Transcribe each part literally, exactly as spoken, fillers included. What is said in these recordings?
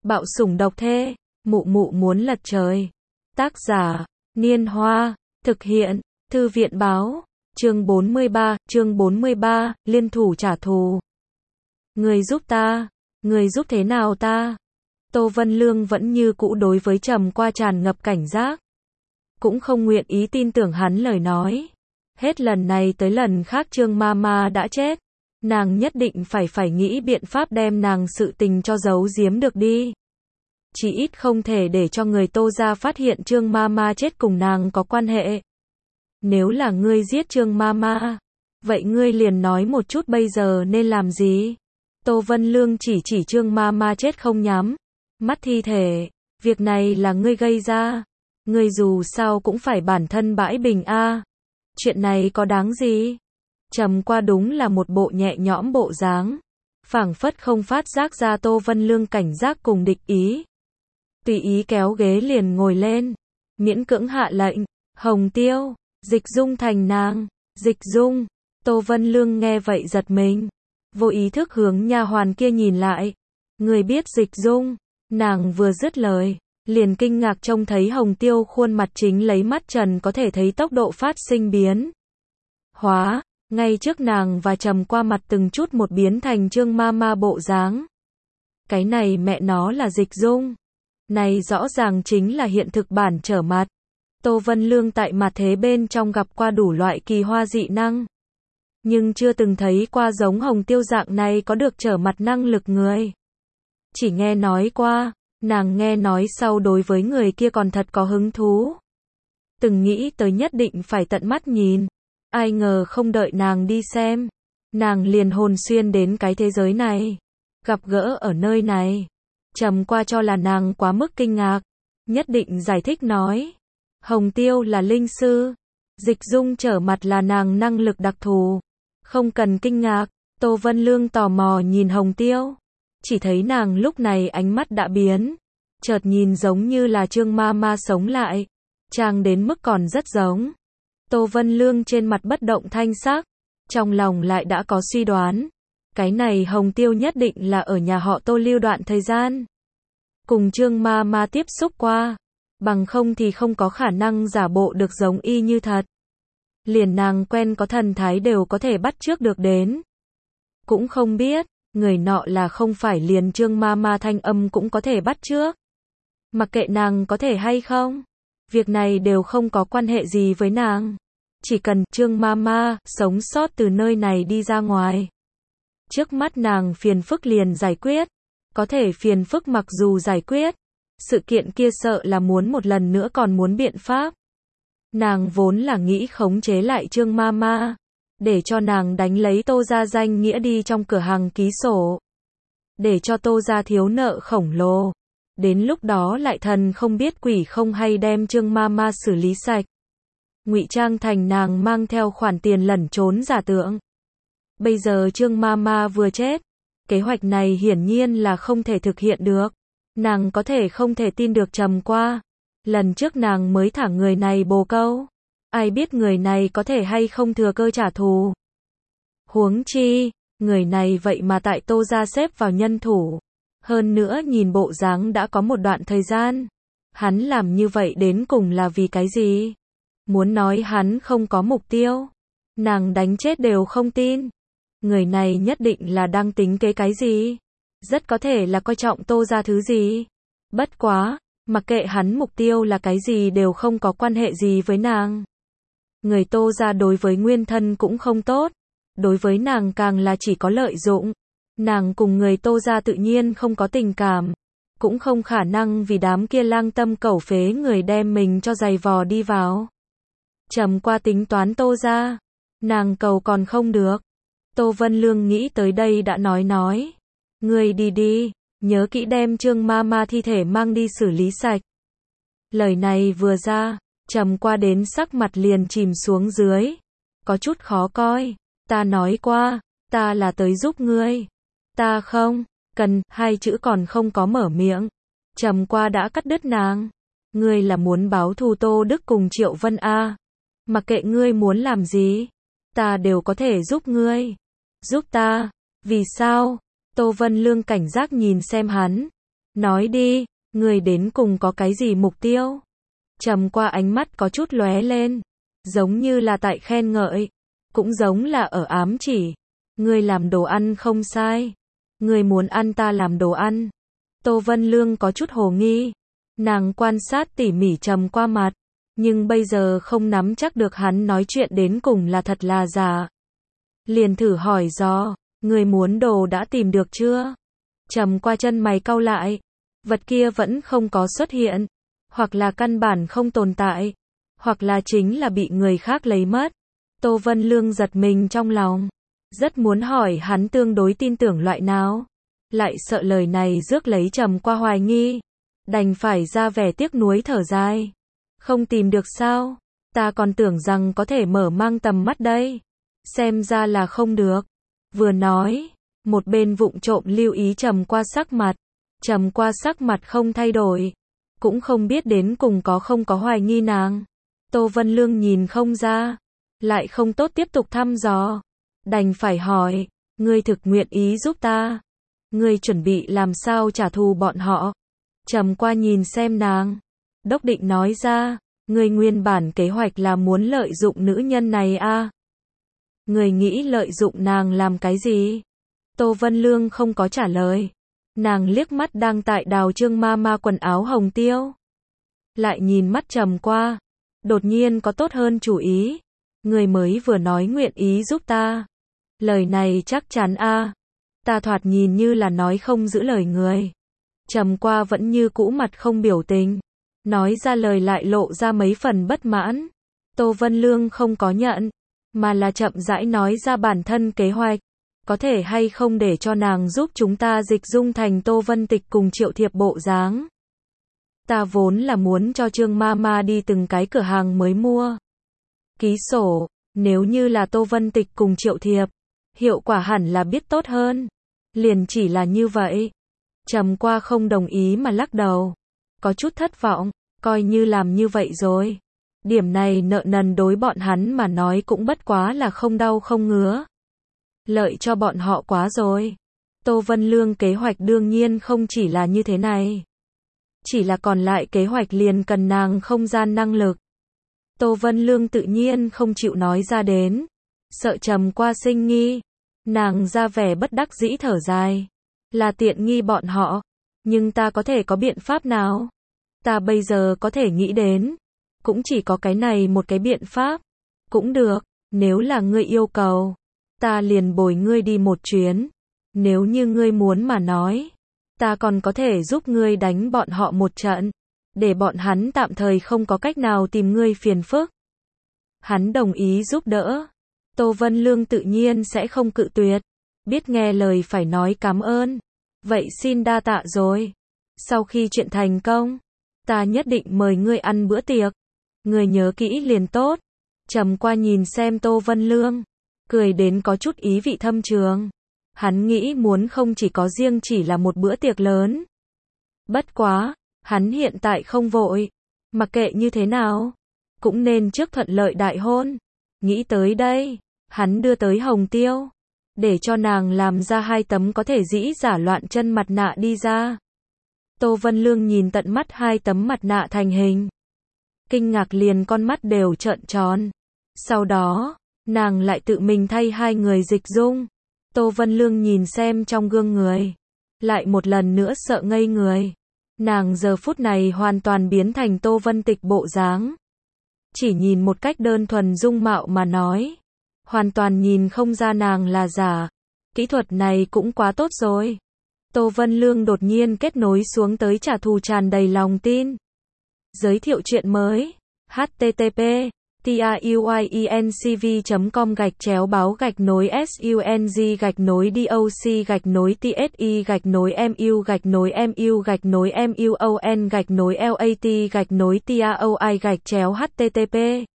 Bạo sủng độc thê, mụ mụ muốn lật trời. Tác giả, Niên Hoa, thực hiện, Thư viện báo, chương bốn mươi ba, chương bốn mươi ba, liên thủ trả thù. Người giúp ta, người giúp thế nào ta? Tô Vân Lương vẫn như cũ đối với Trầm Qua tràn ngập cảnh giác. Cũng không nguyện ý tin tưởng hắn lời nói. Hết lần này tới lần khác Trương Mama đã chết. Nàng nhất định phải phải nghĩ biện pháp đem nàng sự tình cho giấu giếm được đi. Chỉ ít không thể để cho người Tô gia phát hiện Trương Mama chết cùng nàng có quan hệ. Nếu là ngươi giết Trương Mama, vậy ngươi liền nói một chút bây giờ nên làm gì? Tô Vân Lương chỉ chỉ Trương Mama chết không nhắm mắt thi thể, việc này là ngươi gây ra, ngươi dù sao cũng phải bản thân bãi bình a. À. Chuyện này có đáng gì? Trầm Qua đúng là một bộ nhẹ nhõm bộ dáng, phảng phất không phát giác ra Tô Vân Lương cảnh giác cùng địch ý. Tùy ý kéo ghế liền ngồi lên, miễn cưỡng hạ lệnh, Hồng Tiêu, dịch dung thành nàng. Dịch dung. Tô Vân Lương nghe vậy giật mình, vô ý thức hướng nha hoàn kia nhìn lại. Người biết dịch dung? Nàng vừa dứt lời, liền kinh ngạc trông thấy Hồng Tiêu khuôn mặt chính lấy mắt trần có thể thấy tốc độ phát sinh biến hóa, ngay trước nàng và Trầm Qua mặt từng chút một biến thành Trương Mama bộ dáng. Cái này mẹ nó là dịch dung. Này rõ ràng chính là hiện thực bản trở mặt. Tô Vân Lương tại mặt thế bên trong gặp qua đủ loại kỳ hoa dị năng, nhưng chưa từng thấy qua giống Hồng Tiêu dạng này có được trở mặt năng lực người. Chỉ nghe nói qua, nàng nghe nói sau đối với người kia còn thật có hứng thú. Từng nghĩ tới nhất định phải tận mắt nhìn, ai ngờ không đợi nàng đi xem, nàng liền hồn xuyên đến cái thế giới này, gặp gỡ ở nơi này. Trầm Qua cho là nàng quá mức kinh ngạc, nhất định giải thích nói, Hồng Tiêu là linh sư, dịch dung trở mặt là nàng năng lực đặc thù, không cần kinh ngạc. Tô Vân Lương tò mò nhìn Hồng Tiêu, chỉ thấy nàng lúc này ánh mắt đã biến, chợt nhìn giống như là Trương Mama sống lại, trang đến mức còn rất giống. Tô Vân Lương trên mặt bất động thanh sắc, trong lòng lại đã có suy đoán, cái này Hồng Tiêu nhất định là ở nhà họ Tô lưu đoạn thời gian, cùng Trương Mama tiếp xúc qua, bằng không thì không có khả năng giả bộ được giống y như thật. Liền nàng quen có thần thái đều có thể bắt chước được đến. Cũng không biết, người nọ là không phải liền Trương Mama thanh âm cũng có thể bắt chước. Mặc kệ nàng có thể hay không, việc này đều không có quan hệ gì với nàng. Chỉ cần Trương Mama sống sót từ nơi này đi ra ngoài, trước mắt nàng phiền phức liền giải quyết. Có thể phiền phức mặc dù giải quyết, sự kiện kia sợ là muốn một lần nữa còn muốn biện pháp. Nàng vốn là nghĩ khống chế lại Trương Mama, để cho nàng đánh lấy Tô gia danh nghĩa đi trong cửa hàng ký sổ, để cho Tô gia thiếu nợ khổng lồ. Đến lúc đó lại thần không biết quỷ không hay đem Trương Mama xử lý sạch, ngụy trang thành nàng mang theo khoản tiền lẩn trốn giả tượng. Bây giờ Trương Mama vừa chết, kế hoạch này hiển nhiên là không thể thực hiện được. Nàng có thể không thể tin được Trầm Qua. Lần trước nàng mới thả người này bồ câu, ai biết người này có thể hay không thừa cơ trả thù. Huống chi, người này vậy mà tại Tô gia xếp vào nhân thủ. Hơn nữa nhìn bộ dáng đã có một đoạn thời gian. Hắn làm như vậy đến cùng là vì cái gì? Muốn nói hắn không có mục tiêu, nàng đánh chết đều không tin. Người này nhất định là đang tính kế cái gì? Rất có thể là coi trọng Tô gia thứ gì. Bất quá, mặc kệ hắn mục tiêu là cái gì đều không có quan hệ gì với nàng. Người Tô gia đối với nguyên thân cũng không tốt, đối với nàng càng là chỉ có lợi dụng. Nàng cùng người Tô gia tự nhiên không có tình cảm, cũng không khả năng vì đám kia lang tâm cẩu phế người đem mình cho giày vò đi vào. Trầm Qua tính toán Tô gia, nàng cầu còn không được. Tô Vân Lương nghĩ tới đây đã nói nói, ngươi đi đi, nhớ kỹ đem Trương Mama thi thể mang đi xử lý sạch. Lời này vừa ra, Trầm Qua đến sắc mặt liền chìm xuống dưới, có chút khó coi. Ta nói qua, ta là tới giúp ngươi. Ta không cần, hai chữ còn không có mở miệng, Trầm Qua đã cắt đứt nàng. Ngươi là muốn báo thù Tô Đức cùng Triệu Vân a? Mặc kệ ngươi muốn làm gì, ta đều có thể giúp ngươi. Giúp ta? Vì sao? Tô Vân Lương cảnh giác nhìn xem hắn. Nói đi, người đến cùng có cái gì mục tiêu? Trầm qua ánh mắt có chút lóe lên, giống như là tại khen ngợi, cũng giống là ở ám chỉ. Ngươi làm đồ ăn không sai. Ngươi muốn ăn ta làm đồ ăn. Tô Vân Lương có chút hồ nghi. Nàng quan sát tỉ mỉ Trầm qua mặt, nhưng bây giờ không nắm chắc được hắn nói chuyện đến cùng là thật là giả. Liền thử hỏi dò, người muốn đồ đã tìm được chưa? Trầm qua chân mày cau lại, vật kia vẫn không có xuất hiện, hoặc là căn bản không tồn tại, hoặc là chính là bị người khác lấy mất. Tô Vân Lương giật mình trong lòng, rất muốn hỏi hắn tương đối tin tưởng loại nào, lại sợ lời này rước lấy Trầm qua hoài nghi, đành phải ra vẻ tiếc nuối thở dài. Không tìm được sao? Ta còn tưởng rằng có thể mở mang tầm mắt đây. Xem ra là không được. Vừa nói, một bên vụng trộm lưu ý Trầm qua sắc mặt. Trầm qua sắc mặt không thay đổi, cũng không biết đến cùng có không có hoài nghi nàng. Tô Vân Lương nhìn không ra, lại không tốt tiếp tục thăm dò, đành phải hỏi, ngươi thực nguyện ý giúp ta? Ngươi chuẩn bị làm sao trả thù bọn họ? Trầm qua nhìn xem nàng, đốc định nói ra, ngươi nguyên bản kế hoạch là muốn lợi dụng nữ nhân này à? Ngươi nghĩ lợi dụng nàng làm cái gì? Tô Vân Lương không có trả lời. Nàng liếc mắt đang tại đào Trương ma ma quần áo hồng tiêu. Lại nhìn mắt Trầm qua, đột nhiên có tốt hơn chủ ý. Người mới vừa nói nguyện ý giúp ta. Lời này chắc chắn a à. Ta thoạt nhìn như là nói không giữ lời người. Trầm qua vẫn như cũ mặt không biểu tình. Nói ra lời lại lộ ra mấy phần bất mãn. Tô Vân Lương không có nhận, mà là chậm rãi nói ra bản thân kế hoạch. Có thể hay không để cho nàng giúp chúng ta dịch dung thành Tô Vân Tịch cùng Triệu Thiệp bộ dáng. Ta vốn là muốn cho Trương ma ma đi từng cái cửa hàng mới mua ký sổ, nếu như là Tô Vân Tịch cùng Triệu Thiệp, hiệu quả hẳn là biết tốt hơn. Liền chỉ là như vậy. Trầm qua không đồng ý mà lắc đầu, có chút thất vọng, coi như làm như vậy rồi. Điểm này nợ nần đối bọn hắn mà nói cũng bất quá là không đau không ngứa. Lợi cho bọn họ quá rồi. Tô Vân Lương kế hoạch đương nhiên không chỉ là như thế này. Chỉ là còn lại kế hoạch liền cần nàng không gian năng lực. Tô Vân Lương tự nhiên không chịu nói ra đến. Sợ Trầm qua sinh nghi. Nàng ra vẻ bất đắc dĩ thở dài. Là tiện nghi bọn họ. Nhưng ta có thể có biện pháp nào? Ta bây giờ có thể nghĩ đến. Cũng chỉ có cái này một cái biện pháp. Cũng được, nếu là ngươi yêu cầu. Ta liền bồi ngươi đi một chuyến. Nếu như ngươi muốn mà nói, ta còn có thể giúp ngươi đánh bọn họ một trận, để bọn hắn tạm thời không có cách nào tìm ngươi phiền phức. Hắn đồng ý giúp đỡ. Tô Vân Lương tự nhiên sẽ không cự tuyệt. Biết nghe lời phải nói cảm ơn. Vậy xin đa tạ rồi. Sau khi chuyện thành công, ta nhất định mời ngươi ăn bữa tiệc. Ngươi nhớ kỹ liền tốt. Trầm qua nhìn xem Tô Vân Lương, cười đến có chút ý vị thâm trường. Hắn nghĩ muốn không chỉ có riêng chỉ là một bữa tiệc lớn. Bất quá, hắn hiện tại không vội. Mặc kệ như thế nào, cũng nên trước thuận lợi đại hôn. Nghĩ tới đây, hắn đưa tới Hồng Tiêu, để cho nàng làm ra hai tấm có thể dĩ giả loạn chân mặt nạ đi ra. Tô Vân Lương nhìn tận mắt hai tấm mặt nạ thành hình. Kinh ngạc liền con mắt đều trợn tròn. Sau đó, nàng lại tự mình thay hai người dịch dung. Tô Vân Lương nhìn xem trong gương người, lại một lần nữa sợ ngây người. Nàng giờ phút này hoàn toàn biến thành Tô Vân Tịch bộ dáng. Chỉ nhìn một cách đơn thuần dung mạo mà nói, hoàn toàn nhìn không ra nàng là giả. Kỹ thuật này cũng quá tốt rồi. Tô Vân Lương đột nhiên kết nối xuống tới trả thù tràn đầy lòng tin. Giới thiệu chuyện mới. H T T P truyencv chấm com gạch chéo báo gạch nối sung gạch nối doc gạch nối tsi gạch nối mu gạch nối mu gạch nối muon gạch nối lat gạch nối taoi gạch chéo http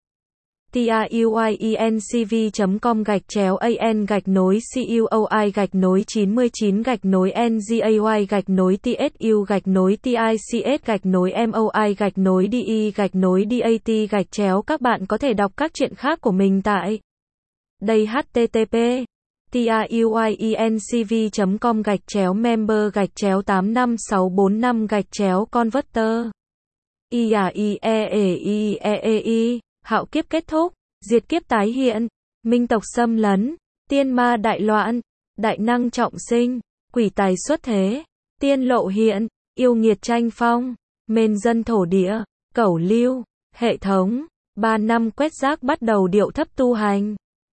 truyencv chấm com gạch chéo an gạch nối cuoi gạch nối chín mươi chín gạch nối ngay gạch nối tsu gạch nối tics gạch nối moi gạch nối de gạch nối dat gạch chéo. Các bạn có thể đọc các chuyện khác của mình tại đây. H T T P tiuyinc v com gạch chéo member gạch chéo tám năm sáu bốn năm gạch chéo converter. I A I E E I E E I, hạo kiếp kết thúc, diệt kiếp tái hiện, minh tộc xâm lấn, tiên ma đại loạn, đại năng trọng sinh, quỷ tài xuất thế, tiên lộ hiện, yêu nghiệt tranh phong, mên dân thổ địa, cẩu lưu, hệ thống, ba năm quét rác bắt đầu điệu thấp tu hành.